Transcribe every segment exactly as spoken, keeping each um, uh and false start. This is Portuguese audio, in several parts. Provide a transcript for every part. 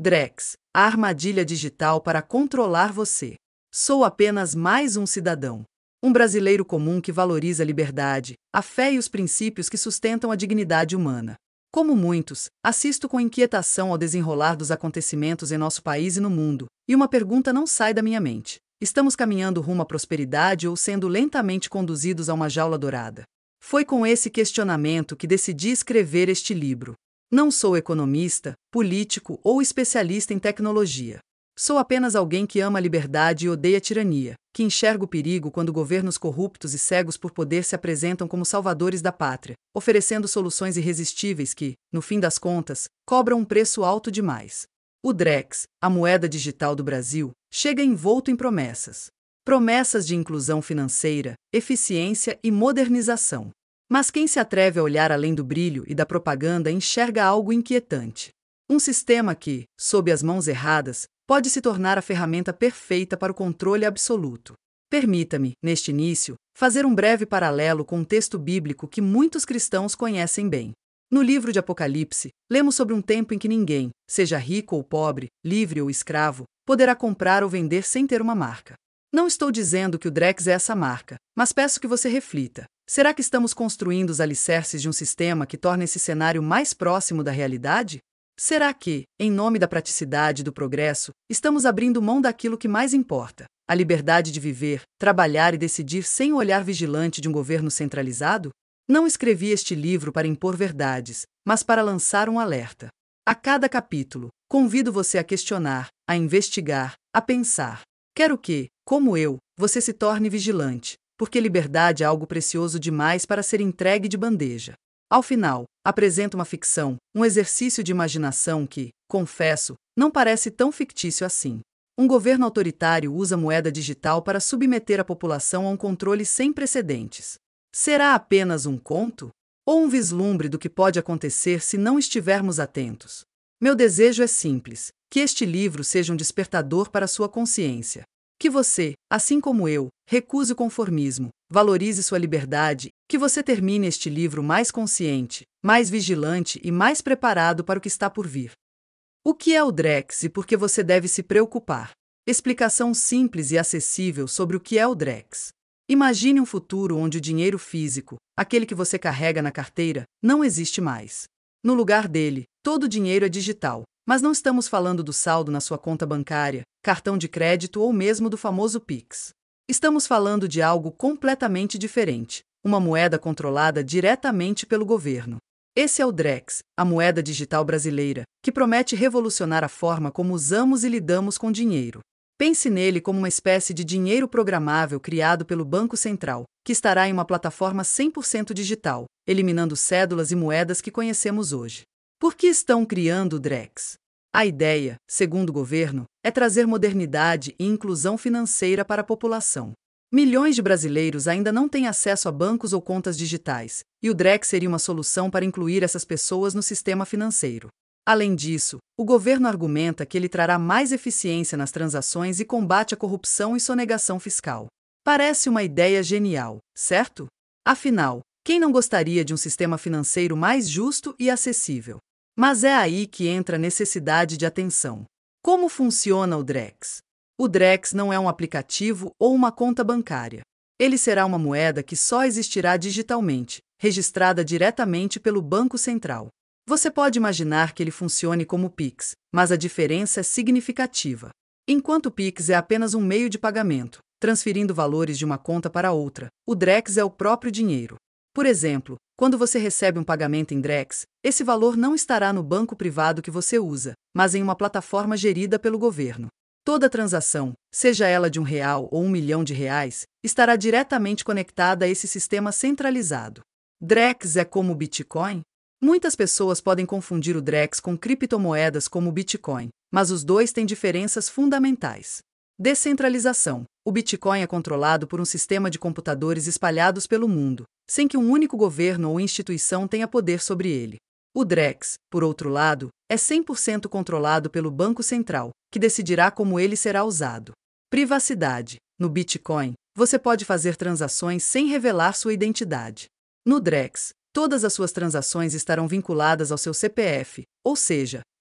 Drex, a armadilha digital para controlar você. Sou apenas mais um cidadão. Um brasileiro comum que valoriza a liberdade, a fé e os princípios que sustentam a dignidade humana. Como muitos, assisto com inquietação ao desenrolar dos acontecimentos em nosso país e no mundo, e uma pergunta não sai da minha mente. Estamos caminhando rumo à prosperidade ou sendo lentamente conduzidos a uma jaula dourada? Foi com esse questionamento que decidi escrever este livro. Não sou economista, político ou especialista em tecnologia. Sou apenas alguém que ama a liberdade e odeia a tirania, que enxerga o perigo quando governos corruptos e cegos por poder se apresentam como salvadores da pátria, oferecendo soluções irresistíveis que, no fim das contas, cobram um preço alto demais. O Drex, a moeda digital do Brasil, chega envolto em promessas. Promessas de inclusão financeira, eficiência e modernização. Mas quem se atreve a olhar além do brilho e da propaganda enxerga algo inquietante. Um sistema que, sob as mãos erradas, pode se tornar a ferramenta perfeita para o controle absoluto. Permita-me, neste início, fazer um breve paralelo com um texto bíblico que muitos cristãos conhecem bem. No livro de Apocalipse, lemos sobre um tempo em que ninguém, seja rico ou pobre, livre ou escravo, poderá comprar ou vender sem ter uma marca. Não estou dizendo que o Drex é essa marca, mas peço que você reflita. Será que estamos construindo os alicerces de um sistema que torna esse cenário mais próximo da realidade? Será que, em nome da praticidade e do progresso, estamos abrindo mão daquilo que mais importa, a liberdade de viver, trabalhar e decidir sem o olhar vigilante de um governo centralizado? Não escrevi este livro para impor verdades, mas para lançar um alerta. A cada capítulo, convido você a questionar, a investigar, a pensar. Quero que, como eu, você se torne vigilante, porque liberdade é algo precioso demais para ser entregue de bandeja. Ao final, apresento uma ficção, um exercício de imaginação que, confesso, não parece tão fictício assim. Um governo autoritário usa moeda digital para submeter a população a um controle sem precedentes. Será apenas um conto? Ou um vislumbre do que pode acontecer se não estivermos atentos? Meu desejo é simples: que este livro seja um despertador para sua consciência. Que você, assim como eu, recuse o conformismo, valorize sua liberdade, que você termine este livro mais consciente, mais vigilante e mais preparado para o que está por vir. O que é o Drex e por que você deve se preocupar? Explicação simples e acessível sobre o que é o Drex. Imagine um futuro onde o dinheiro físico, aquele que você carrega na carteira, não existe mais. No lugar dele, todo o dinheiro é digital. Mas não estamos falando do saldo na sua conta bancária, cartão de crédito ou mesmo do famoso Pix. Estamos falando de algo completamente diferente, uma moeda controlada diretamente pelo governo. Esse é o Drex, a moeda digital brasileira, que promete revolucionar a forma como usamos e lidamos com dinheiro. Pense nele como uma espécie de dinheiro programável criado pelo Banco Central, que estará em uma plataforma cem por cento digital, eliminando cédulas e moedas que conhecemos hoje. Por que estão criando o Drex? A ideia, segundo o governo, é trazer modernidade e inclusão financeira para a população. Milhões de brasileiros ainda não têm acesso a bancos ou contas digitais, e o Drex seria uma solução para incluir essas pessoas no sistema financeiro. Além disso, o governo argumenta que ele trará mais eficiência nas transações e combate à corrupção e sonegação fiscal. Parece uma ideia genial, certo? Afinal, quem não gostaria de um sistema financeiro mais justo e acessível? Mas é aí que entra a necessidade de atenção. Como funciona o Drex? O Drex não é um aplicativo ou uma conta bancária. Ele será uma moeda que só existirá digitalmente, registrada diretamente pelo Banco Central. Você pode imaginar que ele funcione como o Pix, mas a diferença é significativa. Enquanto o Pix é apenas um meio de pagamento, transferindo valores de uma conta para outra, o Drex é o próprio dinheiro. Por exemplo, quando você recebe um pagamento em Drex, esse valor não estará no banco privado que você usa, mas em uma plataforma gerida pelo governo. Toda transação, seja ela de um real ou um milhão de reais, estará diretamente conectada a esse sistema centralizado. Drex é como o Bitcoin? Muitas pessoas podem confundir o Drex com criptomoedas como o Bitcoin, mas os dois têm diferenças fundamentais. Descentralização. O Bitcoin é controlado por um sistema de computadores espalhados pelo mundo, sem que um único governo ou instituição tenha poder sobre ele. O Drex, por outro lado, é cem por cento controlado pelo Banco Central, que decidirá como ele será usado. Privacidade. No Bitcoin, você pode fazer transações sem revelar sua identidade. No Drex, todas as suas transações estarão vinculadas ao seu C P F, ou seja,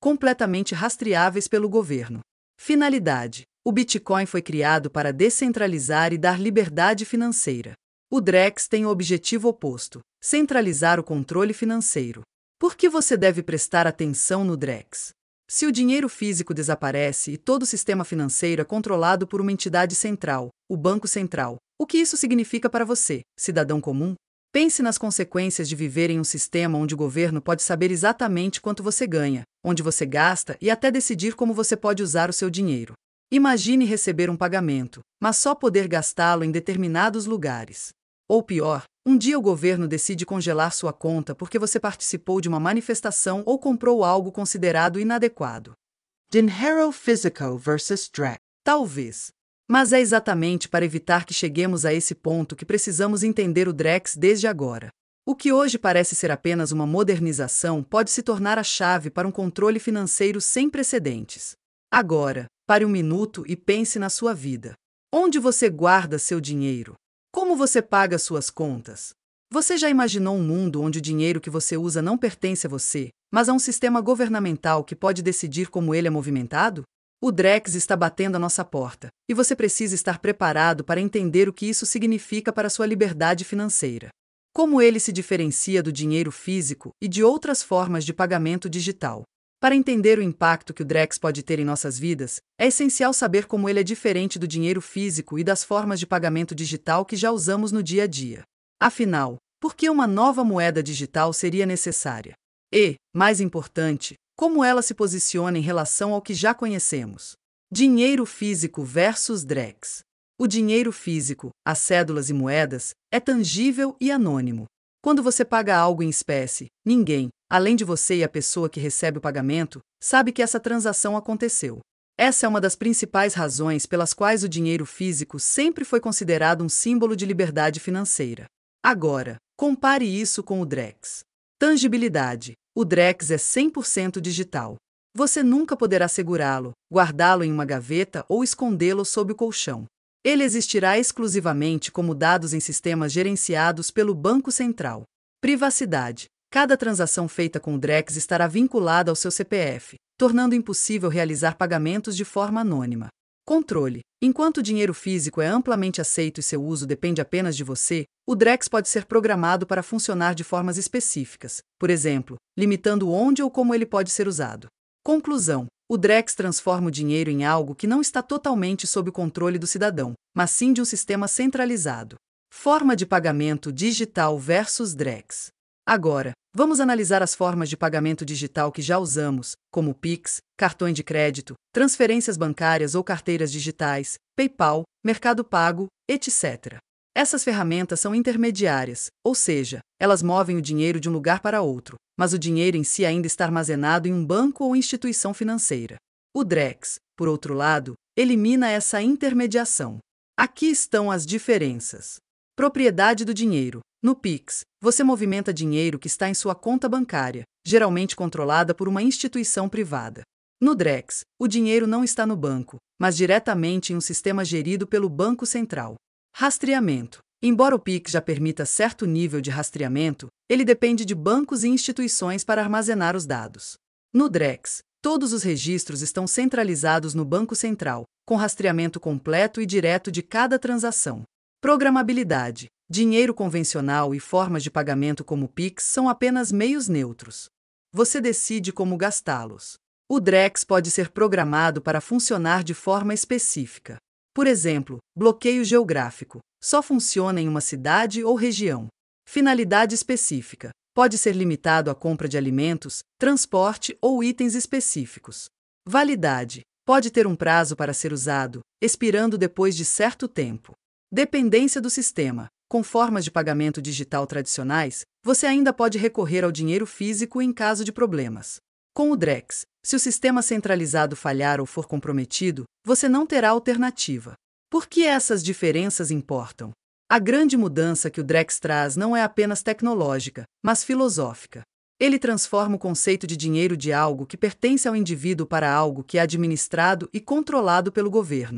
completamente rastreáveis pelo governo. Finalidade: o Bitcoin foi criado para descentralizar e dar liberdade financeira. O Drex tem o objetivo oposto: centralizar o controle financeiro. Por que você deve prestar atenção no Drex? Se o dinheiro físico desaparece e todo o sistema financeiro é controlado por uma entidade central, o Banco Central, o que isso significa para você, cidadão comum? Pense nas consequências de viver em um sistema onde o governo pode saber exatamente quanto você ganha, onde você gasta e até decidir como você pode usar o seu dinheiro. Imagine receber um pagamento, mas só poder gastá-lo em determinados lugares. Ou pior, um dia o governo decide congelar sua conta porque você participou de uma manifestação ou comprou algo considerado inadequado. Dinheiro físico versus Drex. Talvez. Mas é exatamente para evitar que cheguemos a esse ponto que precisamos entender o Drex desde agora. O que hoje parece ser apenas uma modernização pode se tornar a chave para um controle financeiro sem precedentes. Agora, pare um minuto e pense na sua vida. Onde você guarda seu dinheiro? Como você paga suas contas? Você já imaginou um mundo onde o dinheiro que você usa não pertence a você, mas a um sistema governamental que pode decidir como ele é movimentado? O Drex está batendo à nossa porta, e você precisa estar preparado para entender o que isso significa para sua liberdade financeira. Como ele se diferencia do dinheiro físico e de outras formas de pagamento digital. Para entender o impacto que o Drex pode ter em nossas vidas, é essencial saber como ele é diferente do dinheiro físico e das formas de pagamento digital que já usamos no dia a dia. Afinal, por que uma nova moeda digital seria necessária? E, mais importante, como ela se posiciona em relação ao que já conhecemos? Dinheiro físico versus Drex. O dinheiro físico, as cédulas e moedas, é tangível e anônimo. Quando você paga algo em espécie, ninguém, além de você e a pessoa que recebe o pagamento, sabe que essa transação aconteceu. Essa é uma das principais razões pelas quais o dinheiro físico sempre foi considerado um símbolo de liberdade financeira. Agora, compare isso com o Drex. Tangibilidade. O Drex é cem por cento digital. Você nunca poderá segurá-lo, guardá-lo em uma gaveta ou escondê-lo sob o colchão. Ele existirá exclusivamente como dados em sistemas gerenciados pelo Banco Central. Privacidade. Cada transação feita com o Drex estará vinculada ao seu C P F, tornando impossível realizar pagamentos de forma anônima. Controle. Enquanto o dinheiro físico é amplamente aceito e seu uso depende apenas de você, o Drex pode ser programado para funcionar de formas específicas, por exemplo, limitando onde ou como ele pode ser usado. Conclusão. O Drex transforma o dinheiro em algo que não está totalmente sob o controle do cidadão, mas sim de um sistema centralizado. Forma de pagamento digital versus Drex. Agora, vamos analisar as formas de pagamento digital que já usamos, como Pix, cartões de crédito, transferências bancárias ou carteiras digitais, PayPal, Mercado Pago, etcétera. Essas ferramentas são intermediárias, ou seja, elas movem o dinheiro de um lugar para outro, mas o dinheiro em si ainda está armazenado em um banco ou instituição financeira. O Drex, por outro lado, elimina essa intermediação. Aqui estão as diferenças. Propriedade do dinheiro. No Pix, você movimenta dinheiro que está em sua conta bancária, geralmente controlada por uma instituição privada. No Drex, o dinheiro não está no banco, mas diretamente em um sistema gerido pelo Banco Central. Rastreamento. Embora o Pix já permita certo nível de rastreamento, ele depende de bancos e instituições para armazenar os dados. No Drex, todos os registros estão centralizados no Banco Central, com rastreamento completo e direto de cada transação. Programabilidade. Dinheiro convencional e formas de pagamento como o Pix são apenas meios neutros. Você decide como gastá-los. O Drex pode ser programado para funcionar de forma específica. Por exemplo, bloqueio geográfico. Só funciona em uma cidade ou região. Finalidade específica. Pode ser limitado à compra de alimentos, transporte ou itens específicos. Validade. Pode ter um prazo para ser usado, expirando depois de certo tempo. Dependência do sistema. Com formas de pagamento digital tradicionais, você ainda pode recorrer ao dinheiro físico em caso de problemas. Com o Drex, se o sistema centralizado falhar ou for comprometido, você não terá alternativa. Por que essas diferenças importam? A grande mudança que o Drex traz não é apenas tecnológica, mas filosófica. Ele transforma o conceito de dinheiro de algo que pertence ao indivíduo para algo que é administrado e controlado pelo governo.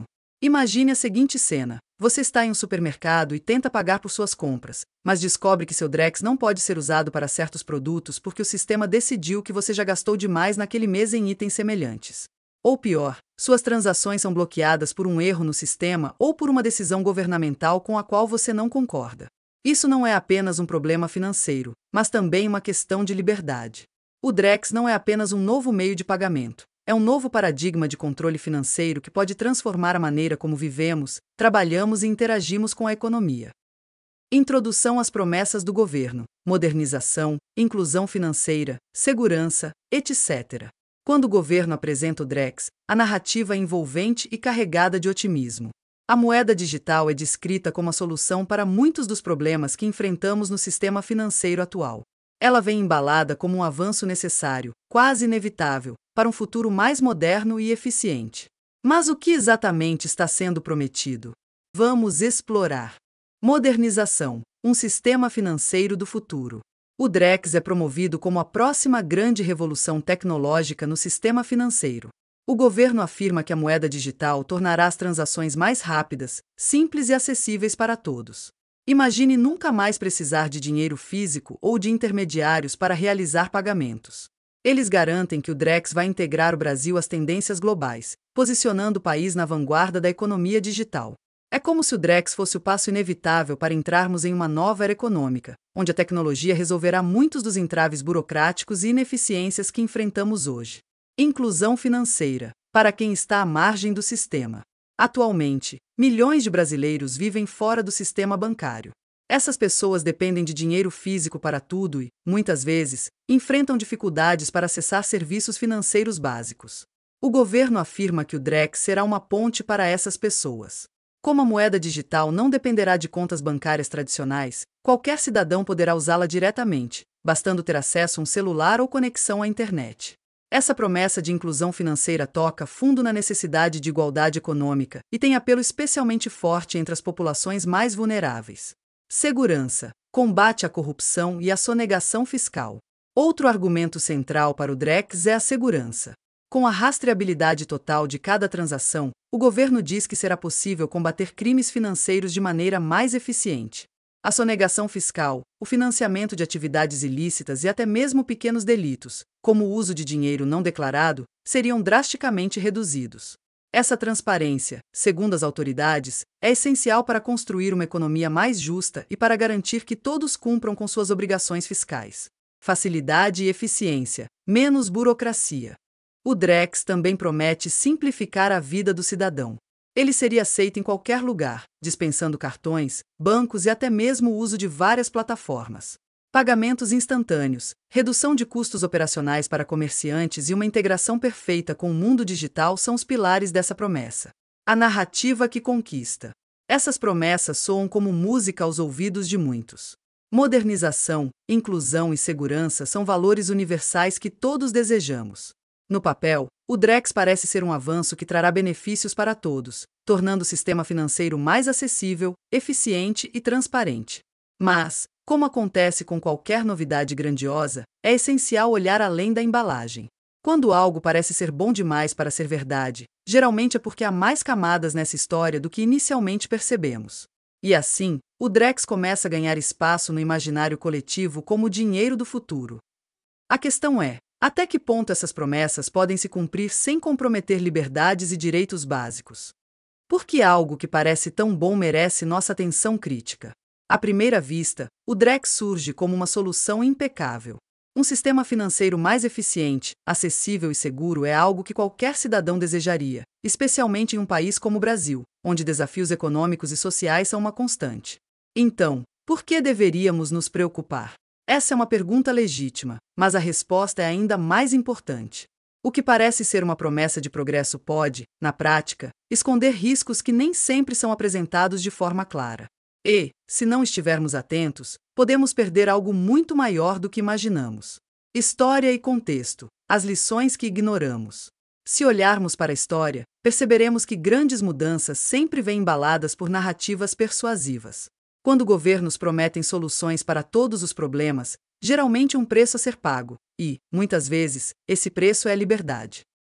Imagine a seguinte cena. Você está em um supermercado e tenta pagar por suas compras, mas descobre que seu Drex não pode ser usado para certos produtos porque o sistema decidiu que você já gastou demais naquele mês em itens semelhantes. Ou pior, suas transações são bloqueadas por um erro no sistema ou por uma decisão governamental com a qual você não concorda. Isso não é apenas um problema financeiro, mas também uma questão de liberdade. O Drex não é apenas um novo meio de pagamento. É um novo paradigma de controle financeiro que pode transformar a maneira como vivemos, trabalhamos e interagimos com a economia. Introdução às promessas do governo, modernização, inclusão financeira, segurança, etcétera. Quando o governo apresenta o Drex, a narrativa é envolvente e carregada de otimismo. A moeda digital é descrita como a solução para muitos dos problemas que enfrentamos no sistema financeiro atual. Ela vem embalada como um avanço necessário, quase inevitável, para um futuro mais moderno e eficiente. Mas o que exatamente está sendo prometido? Vamos explorar. Modernização, um sistema financeiro do futuro. O Drex é promovido como a próxima grande revolução tecnológica no sistema financeiro. O governo afirma que a moeda digital tornará as transações mais rápidas, simples e acessíveis para todos. Imagine nunca mais precisar de dinheiro físico ou de intermediários para realizar pagamentos. Eles garantem que o Drex vai integrar o Brasil às tendências globais, posicionando o país na vanguarda da economia digital. É como se o Drex fosse o passo inevitável para entrarmos em uma nova era econômica, onde a tecnologia resolverá muitos dos entraves burocráticos e ineficiências que enfrentamos hoje. Inclusão financeira, para quem está à margem do sistema. Atualmente, milhões de brasileiros vivem fora do sistema bancário. Essas pessoas dependem de dinheiro físico para tudo e, muitas vezes, enfrentam dificuldades para acessar serviços financeiros básicos. O governo afirma que o Drex será uma ponte para essas pessoas. Como a moeda digital não dependerá de contas bancárias tradicionais, qualquer cidadão poderá usá-la diretamente, bastando ter acesso a um celular ou conexão à internet. Essa promessa de inclusão financeira toca fundo na necessidade de igualdade econômica e tem apelo especialmente forte entre as populações mais vulneráveis. Segurança, combate à corrupção e à sonegação fiscal. Outro argumento central para o Drex é a segurança. Com a rastreabilidade total de cada transação, o governo diz que será possível combater crimes financeiros de maneira mais eficiente. A sonegação fiscal, o financiamento de atividades ilícitas e até mesmo pequenos delitos, como o uso de dinheiro não declarado, seriam drasticamente reduzidos. Essa transparência, segundo as autoridades, é essencial para construir uma economia mais justa e para garantir que todos cumpram com suas obrigações fiscais. Facilidade e eficiência, menos burocracia. O Drex também promete simplificar a vida do cidadão. Ele seria aceito em qualquer lugar, dispensando cartões, bancos e até mesmo o uso de várias plataformas. Pagamentos instantâneos, redução de custos operacionais para comerciantes e uma integração perfeita com o mundo digital são os pilares dessa promessa. A narrativa que conquista. Essas promessas soam como música aos ouvidos de muitos. Modernização, inclusão e segurança são valores universais que todos desejamos. No papel, o Drex parece ser um avanço que trará benefícios para todos, tornando o sistema financeiro mais acessível, eficiente e transparente. Mas, como acontece com qualquer novidade grandiosa, é essencial olhar além da embalagem. Quando algo parece ser bom demais para ser verdade, geralmente é porque há mais camadas nessa história do que inicialmente percebemos. E assim, o Drex começa a ganhar espaço no imaginário coletivo como o dinheiro do futuro. A questão é: até que ponto essas promessas podem se cumprir sem comprometer liberdades e direitos básicos? Por que algo que parece tão bom merece nossa atenção crítica? À primeira vista, o Drex surge como uma solução impecável. Um sistema financeiro mais eficiente, acessível e seguro é algo que qualquer cidadão desejaria, especialmente em um país como o Brasil, onde desafios econômicos e sociais são uma constante. Então, por que deveríamos nos preocupar? Essa é uma pergunta legítima, mas a resposta é ainda mais importante. O que parece ser uma promessa de progresso pode, na prática, esconder riscos que nem sempre são apresentados de forma clara. E, se não estivermos atentos, podemos perder algo muito maior do que imaginamos. História e contexto, as lições que ignoramos. Se olharmos para a história, perceberemos que grandes mudanças sempre vêm embaladas por narrativas persuasivas. Quando governos prometem soluções para todos os problemas, geralmente um preço a ser pago, e, muitas vezes, esse preço é a liberdade.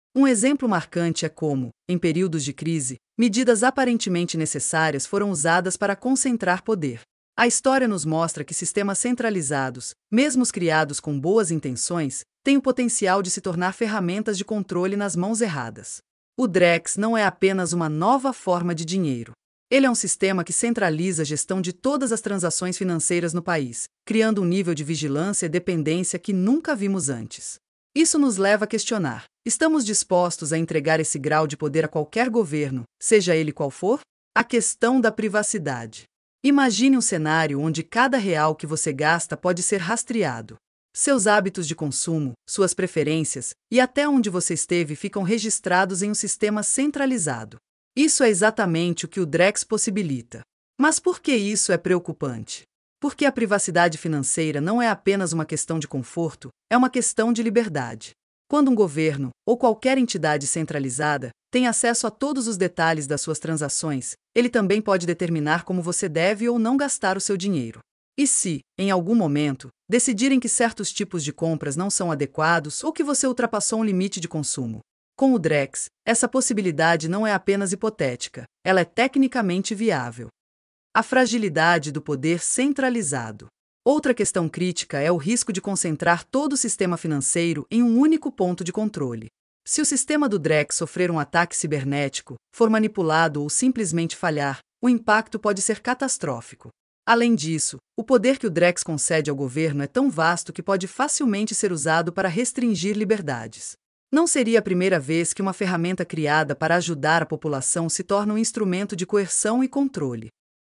Um exemplo marcante é como, em períodos de crise, medidas aparentemente necessárias foram usadas para concentrar poder. A história nos mostra que sistemas centralizados, mesmo os criados com boas intenções, têm o potencial de se tornar ferramentas de controle nas mãos erradas. O Drex não é apenas uma nova forma de dinheiro. Ele é um sistema que centraliza a gestão de todas as transações financeiras no país, criando um nível de vigilância e dependência que nunca vimos antes. Isso nos leva a questionar: estamos dispostos a entregar esse grau de poder a qualquer governo, seja ele qual for? A questão da privacidade. Imagine um cenário onde cada real que você gasta pode ser rastreado. Seus hábitos de consumo, suas preferências e até onde você esteve ficam registrados em um sistema centralizado. Isso é exatamente o que o Drex possibilita. Mas por que isso é preocupante? Porque a privacidade financeira não é apenas uma questão de conforto, é uma questão de liberdade. Quando um governo, ou qualquer entidade centralizada, tem acesso a todos os detalhes das suas transações, ele também pode determinar como você deve ou não gastar o seu dinheiro. E se, em algum momento, decidirem que certos tipos de compras não são adequados ou que você ultrapassou um limite de consumo? Com o Drex, essa possibilidade não é apenas hipotética, ela é tecnicamente viável. A fragilidade do poder centralizado. Outra questão crítica é o risco de concentrar todo o sistema financeiro em um único ponto de controle. Se o sistema do Drex sofrer um ataque cibernético, for manipulado ou simplesmente falhar, o impacto pode ser catastrófico. Além disso, o poder que o Drex concede ao governo é tão vasto que pode facilmente ser usado para restringir liberdades. Não seria a primeira vez que uma ferramenta criada para ajudar a população se torna um instrumento de coerção e controle.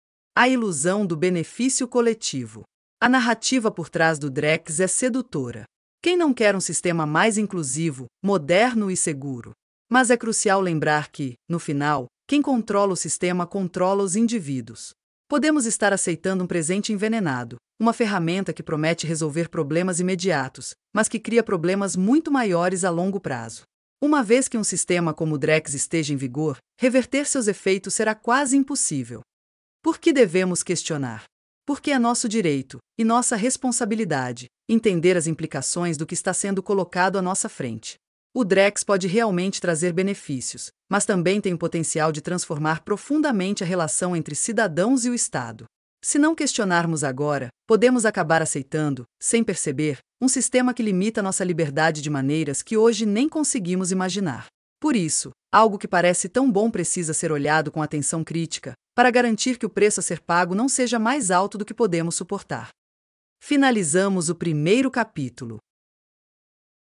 A ilusão do benefício coletivo. A narrativa por trás do Drex é sedutora. Quem não quer um sistema mais inclusivo, moderno e seguro? Mas é crucial lembrar que, no final, quem controla o sistema controla os indivíduos. Podemos estar aceitando um presente envenenado, uma ferramenta que promete resolver problemas imediatos, mas que cria problemas muito maiores a longo prazo. Uma vez que um sistema como o Drex esteja em vigor, reverter seus efeitos será quase impossível. Por que devemos questionar? Porque é nosso direito, e nossa responsabilidade, entender as implicações do que está sendo colocado à nossa frente. O Drex pode realmente trazer benefícios, mas também tem o potencial de transformar profundamente a relação entre cidadãos e o Estado. Se não questionarmos agora, podemos acabar aceitando, sem perceber, um sistema que limita nossa liberdade de maneiras que hoje nem conseguimos imaginar. Por isso, algo que parece tão bom precisa ser olhado com atenção crítica, para garantir que o preço a ser pago não seja mais alto do que podemos suportar. Finalizamos o primeiro capítulo.